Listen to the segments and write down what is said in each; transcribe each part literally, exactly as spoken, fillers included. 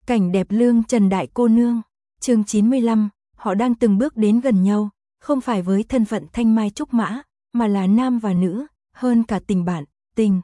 Cảnh đẹp lương Trần đại cô nương. Chương chín mươi lăm, họ đang từng bước đến gần nhau, không phải với thân phận thanh mai trúc mã, mà là nam và nữ, hơn cả tình bạn, tình.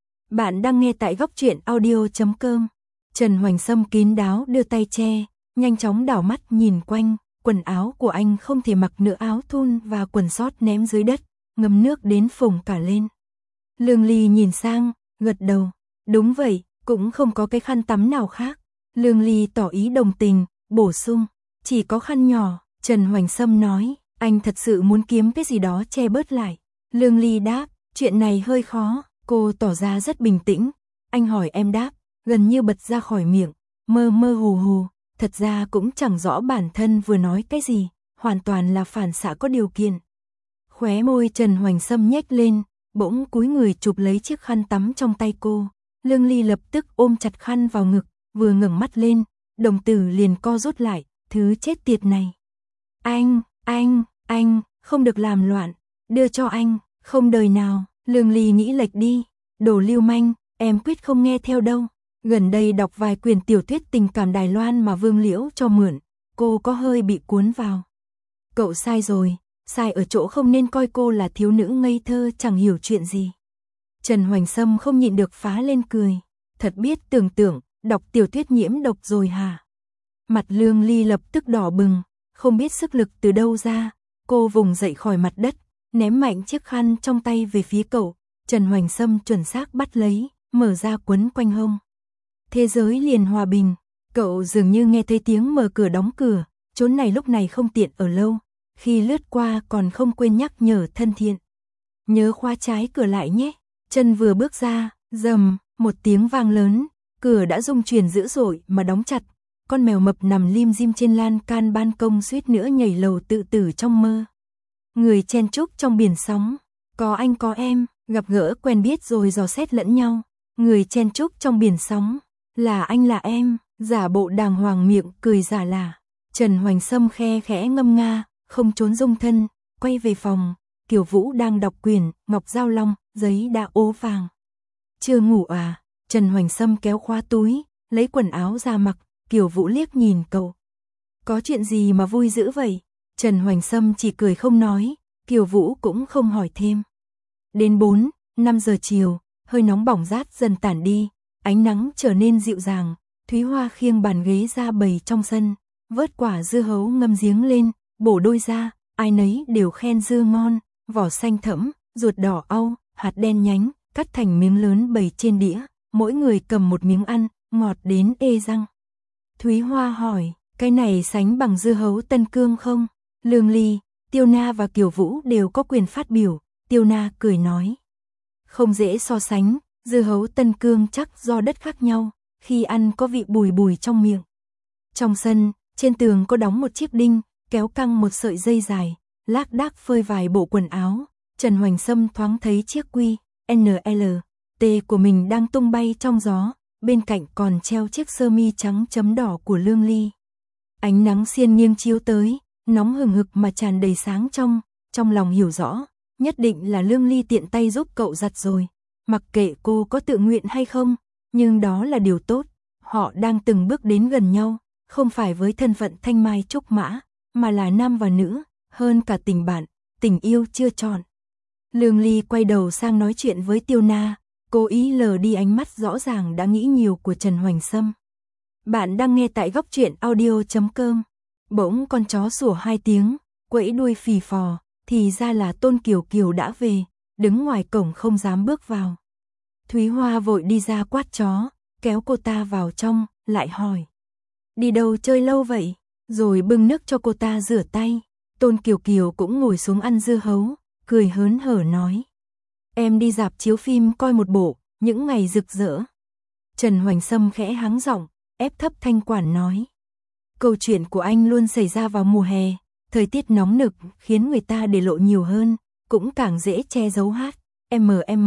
Bạn đang nghe tại góc truyện audio chấm com. Trần Hoành Sâm kín đáo đưa tay che, nhanh chóng đảo mắt nhìn quanh, quần áo của anh không thể mặc nữa, áo thun và quần sót ném dưới đất, ngâm nước đến phồng cả lên. Lương Ly nhìn sang, gật đầu, đúng vậy, cũng không có cái khăn tắm nào khác. Lương Ly tỏ ý đồng tình, bổ sung, chỉ có khăn nhỏ. Trần Hoành Sâm nói, anh thật sự muốn kiếm cái gì đó che bớt lại. Lương Ly đáp, chuyện này hơi khó. Cô tỏ ra rất bình tĩnh. Anh hỏi em đáp, gần như bật ra khỏi miệng, mơ mơ hồ hồ. Thật ra cũng chẳng rõ bản thân vừa nói cái gì, hoàn toàn là phản xạ có điều kiện. Khóe môi Trần Hoành Sâm nhếch lên, bỗng cúi người chụp lấy chiếc khăn tắm trong tay cô. Lương Ly lập tức ôm chặt khăn vào ngực, vừa ngẩng mắt lên, đồng tử liền co rút lại, thứ chết tiệt này. Anh, anh, anh, không được làm loạn, đưa cho anh, không đời nào. Lương Ly nghĩ lệch đi, đồ lưu manh, em quyết không nghe theo đâu. Gần đây đọc vài quyển tiểu thuyết tình cảm Đài Loan mà Vương Liễu cho mượn, cô có hơi bị cuốn vào. Cậu sai rồi, sai ở chỗ không nên coi cô là thiếu nữ ngây thơ chẳng hiểu chuyện gì. Trần Hoành Sâm không nhịn được phá lên cười, thật biết tưởng tượng, đọc tiểu thuyết nhiễm độc rồi hả? Mặt Lương Ly lập tức đỏ bừng, không biết sức lực từ đâu ra, cô vùng dậy khỏi mặt đất, ném mạnh chiếc khăn trong tay về phía cậu. Trần Hoành Sâm chuẩn xác bắt lấy, mở ra quấn quanh hông. Thế giới liền hòa bình, cậu dường như nghe thấy tiếng mở cửa đóng cửa, chốn này lúc này không tiện ở lâu, khi lướt qua còn không quên nhắc nhở thân thiện. Nhớ khóa trái cửa lại nhé. Chân vừa bước ra, rầm, một tiếng vang lớn, cửa đã rung chuyển dữ dội mà đóng chặt. Con mèo mập nằm lim dim trên lan can ban công suýt nữa nhảy lầu tự tử trong mơ. Người chen chúc trong biển sóng, có anh có em, gặp gỡ quen biết rồi dò xét lẫn nhau. Người chen chúc trong biển sóng, là anh là em, giả bộ đàng hoàng miệng cười giả lả. Trần Hoành Sâm khe khẽ ngâm nga, không trốn dung thân, quay về phòng. Kiều Vũ đang đọc quyển Ngọc Giao Long, giấy đã ố vàng. Chưa ngủ à? Trần Hoành Sâm kéo khóa túi, lấy quần áo ra mặc. Kiều Vũ liếc nhìn cậu. Có chuyện gì mà vui dữ vậy? Trần Hoành Sâm chỉ cười không nói, Kiều Vũ cũng không hỏi thêm. Đến bốn, năm giờ chiều, hơi nóng bỏng rát dần tản đi, ánh nắng trở nên dịu dàng. Thúy Hoa khiêng bàn ghế ra bày trong sân, vớt quả dưa hấu ngâm giếng lên, bổ đôi ra, ai nấy đều khen dưa ngon, vỏ xanh thẫm, ruột đỏ au, hạt đen nhánh, cắt thành miếng lớn bày trên đĩa, mỗi người cầm một miếng ăn, ngọt đến ê răng. Thúy Hoa hỏi, cái này sánh bằng dưa hấu Tân Cương không? Lương Ly, Tiêu Na và Kiều Vũ đều có quyền phát biểu. Tiêu Na cười nói, không dễ so sánh, dưa hấu Tân Cương chắc do đất khác nhau, khi ăn có vị bùi bùi trong miệng. Trong sân, trên tường có đóng một chiếc đinh, kéo căng một sợi dây dài, lác đác phơi vài bộ quần áo. Trần Hoành Sâm thoáng thấy chiếc quy en lờ tê của mình đang tung bay trong gió, bên cạnh còn treo chiếc sơ mi trắng chấm đỏ của Lương Ly. Ánh nắng xiên nghiêng chiếu tới, nóng hừng hực mà tràn đầy sáng trong, trong lòng hiểu rõ, nhất định là Lương Ly tiện tay giúp cậu giặt rồi. Mặc kệ cô có tự nguyện hay không, nhưng đó là điều tốt, họ đang từng bước đến gần nhau, không phải với thân phận thanh mai trúc mã, mà là nam và nữ, hơn cả tình bạn, tình yêu chưa chọn. Lương Ly quay đầu sang nói chuyện với Tiêu Na, cố ý lờ đi ánh mắt rõ ràng đã nghĩ nhiều của Trần Hoành Sâm. Bạn đang nghe tại góc truyện audio chấm com. Bỗng con chó sủa hai tiếng, quẫy đuôi phì phò, thì ra là Tôn Kiều Kiều đã về, đứng ngoài cổng không dám bước vào. Thúy Hoa vội đi ra quát chó, kéo cô ta vào trong, lại hỏi. Đi đâu chơi lâu vậy? Rồi bưng nước cho cô ta rửa tay. Tôn Kiều Kiều cũng ngồi xuống ăn dưa hấu, cười hớn hở nói. Em đi rạp chiếu phim coi một bộ, những ngày rực rỡ. Trần Hoành Sâm khẽ hắng giọng, ép thấp thanh quản nói. Câu chuyện của anh luôn xảy ra vào mùa hè, thời tiết nóng nực khiến người ta để lộ nhiều hơn, cũng càng dễ che giấu hát, em em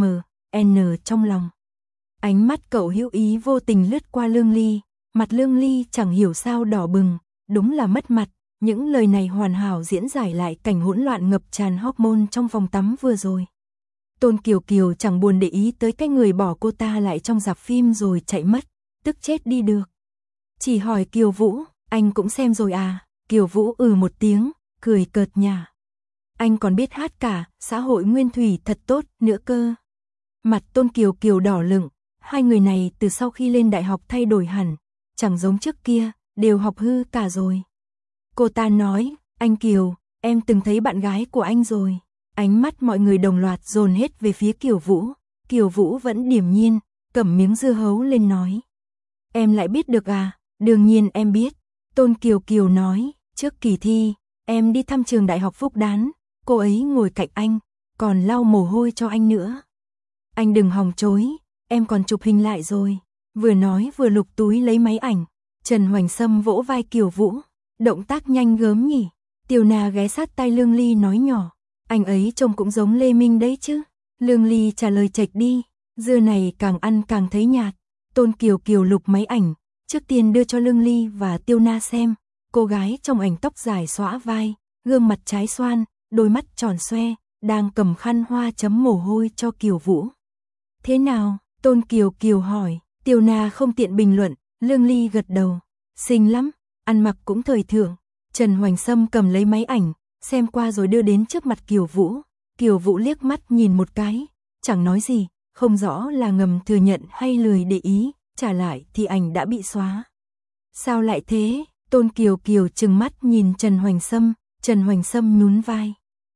en trong lòng. Ánh mắt cậu hữu ý vô tình lướt qua Lương Ly, mặt Lương Ly chẳng hiểu sao đỏ bừng, đúng là mất mặt. Những lời này hoàn hảo diễn giải lại cảnh hỗn loạn ngập tràn hormone trong phòng tắm vừa rồi. Tôn Kiều Kiều chẳng buồn để ý tới cái người bỏ cô ta lại trong rạp phim rồi chạy mất, tức chết đi được. Chỉ hỏi Kiều Vũ, anh cũng xem rồi à? Kiều Vũ ừ một tiếng, cười cợt nhả. Anh còn biết hát cả, xã hội nguyên thủy thật tốt nữa cơ. Mặt Tôn Kiều Kiều đỏ lựng, hai người này từ sau khi lên đại học thay đổi hẳn, chẳng giống trước kia, đều học hư cả rồi. Cô ta nói, anh Kiều, em từng thấy bạn gái của anh rồi. Ánh mắt mọi người đồng loạt dồn hết về phía Kiều Vũ. Kiều Vũ vẫn điềm nhiên, cầm miếng dưa hấu lên nói. Em lại biết được à? Đương nhiên em biết. Tôn Kiều Kiều nói, trước kỳ thi, em đi thăm trường đại học Phúc Đán, cô ấy ngồi cạnh anh, còn lau mồ hôi cho anh nữa. Anh đừng hòng chối, em còn chụp hình lại rồi. Vừa nói vừa lục túi lấy máy ảnh. Trần Hoành Sâm vỗ vai Kiều Vũ, động tác nhanh gớm nhỉ. Tiểu Na ghé sát tai Lương Ly nói nhỏ, anh ấy trông cũng giống Lê Minh đấy chứ. Lương Ly trả lời chệch đi, dưa này càng ăn càng thấy nhạt. Tôn Kiều Kiều lục máy ảnh, trước tiên đưa cho Lương Ly và Tiêu Na xem. Cô gái trong ảnh tóc dài xõa vai, gương mặt trái xoan, đôi mắt tròn xoe, đang cầm khăn hoa chấm mồ hôi cho Kiều Vũ. Thế nào? Tôn Kiều Kiều hỏi. Tiêu Na không tiện bình luận. Lương Ly gật đầu. Xinh lắm, ăn mặc cũng thời thượng. Trần Hoành Sâm cầm lấy máy ảnh, xem qua rồi đưa đến trước mặt Kiều Vũ. Kiều Vũ liếc mắt nhìn một cái, chẳng nói gì, không rõ là ngầm thừa nhận hay lười để ý, trả lại thì ảnh đã bị xóa. Sao lại thế? Tôn Kiều Kiều trừng mắt nhìn Trần Hoành Sâm. Trần Hoành Sâm nhún vai.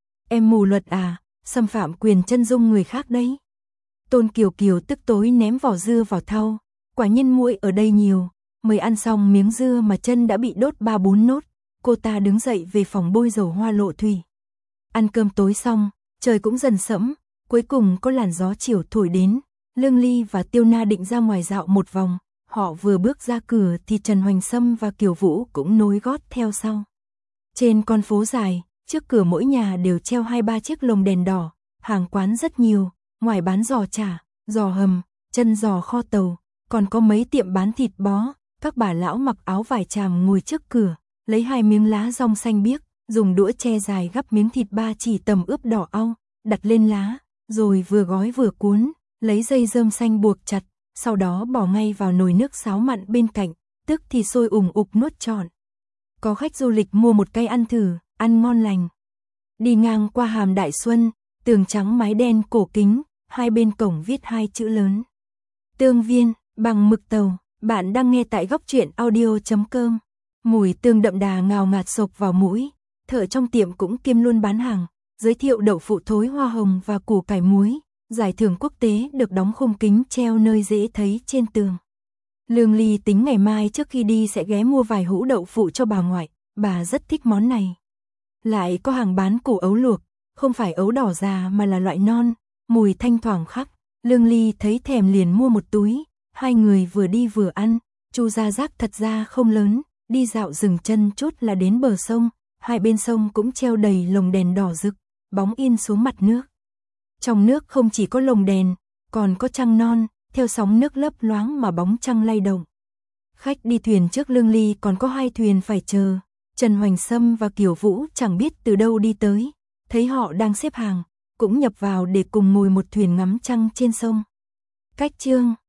Em mù luật à, xâm phạm quyền chân dung người khác đấy. Tôn Kiều Kiều tức tối ném vỏ dưa vào thau. Quả nhiên muỗi ở đây nhiều. Mới ăn xong miếng dưa mà chân đã bị đốt ba bốn nốt. Cô ta đứng dậy về phòng bôi dầu hoa lộ thủy. Ăn cơm tối xong, trời cũng dần sẫm. Cuối cùng có làn gió chiều thổi đến. Lương Ly và Tiêu Na định ra ngoài dạo một vòng. Họ vừa bước ra cửa thì Trần Hoành Sâm và Kiều Vũ cũng nối gót theo sau. Trên con phố dài, trước cửa mỗi nhà đều treo hai ba chiếc lồng đèn đỏ. Hàng quán rất nhiều, ngoài bán giò chả, giò hầm, chân giò kho tàu, còn có mấy tiệm bán thịt bó. Các bà lão mặc áo vải tràm ngồi trước cửa, lấy hai miếng lá dong xanh biếc, dùng đũa tre dài gắp miếng thịt ba chỉ tầm ướp đỏ au, đặt lên lá, rồi vừa gói vừa cuốn, lấy dây rơm xanh buộc chặt, sau đó bỏ ngay vào nồi nước sáo mặn bên cạnh, tức thì sôi ủng ục nuốt trọn. Có khách du lịch mua một cây ăn thử, ăn ngon lành. Đi ngang qua hàm Đại Xuân, tường trắng mái đen cổ kính, hai bên cổng viết hai chữ lớn. Tương viên, bằng mực tàu. Bạn đang nghe tại góc truyện audio chấm com. Mùi tương đậm đà ngào ngạt xộc vào mũi. Thợ trong tiệm cũng kiêm luôn bán hàng, giới thiệu đậu phụ thối hoa hồng và củ cải muối. Giải thưởng quốc tế được đóng khung kính treo nơi dễ thấy trên tường. Lương Ly tính ngày mai trước khi đi sẽ ghé mua vài hũ đậu phụ cho bà ngoại, bà rất thích món này. Lại có hàng bán củ ấu luộc, không phải ấu đỏ già mà là loại non, mùi thanh thoảng khắc. Lương Ly thấy thèm liền mua một túi. Hai người vừa đi vừa ăn. Chu Gia Giác thật ra không lớn, đi dạo dừng chân chút là đến bờ sông. Hai bên sông cũng treo đầy lồng đèn đỏ rực, bóng in xuống mặt nước. Trong nước không chỉ có lồng đèn, còn có trăng non, theo sóng nước lấp loáng mà bóng trăng lay động. Khách đi thuyền trước Lương Ly còn có hai thuyền phải chờ. Trần Hoành Sâm và Kiều Vũ chẳng biết từ đâu đi tới, thấy họ đang xếp hàng, cũng nhập vào để cùng ngồi một thuyền ngắm trăng trên sông. Cách chương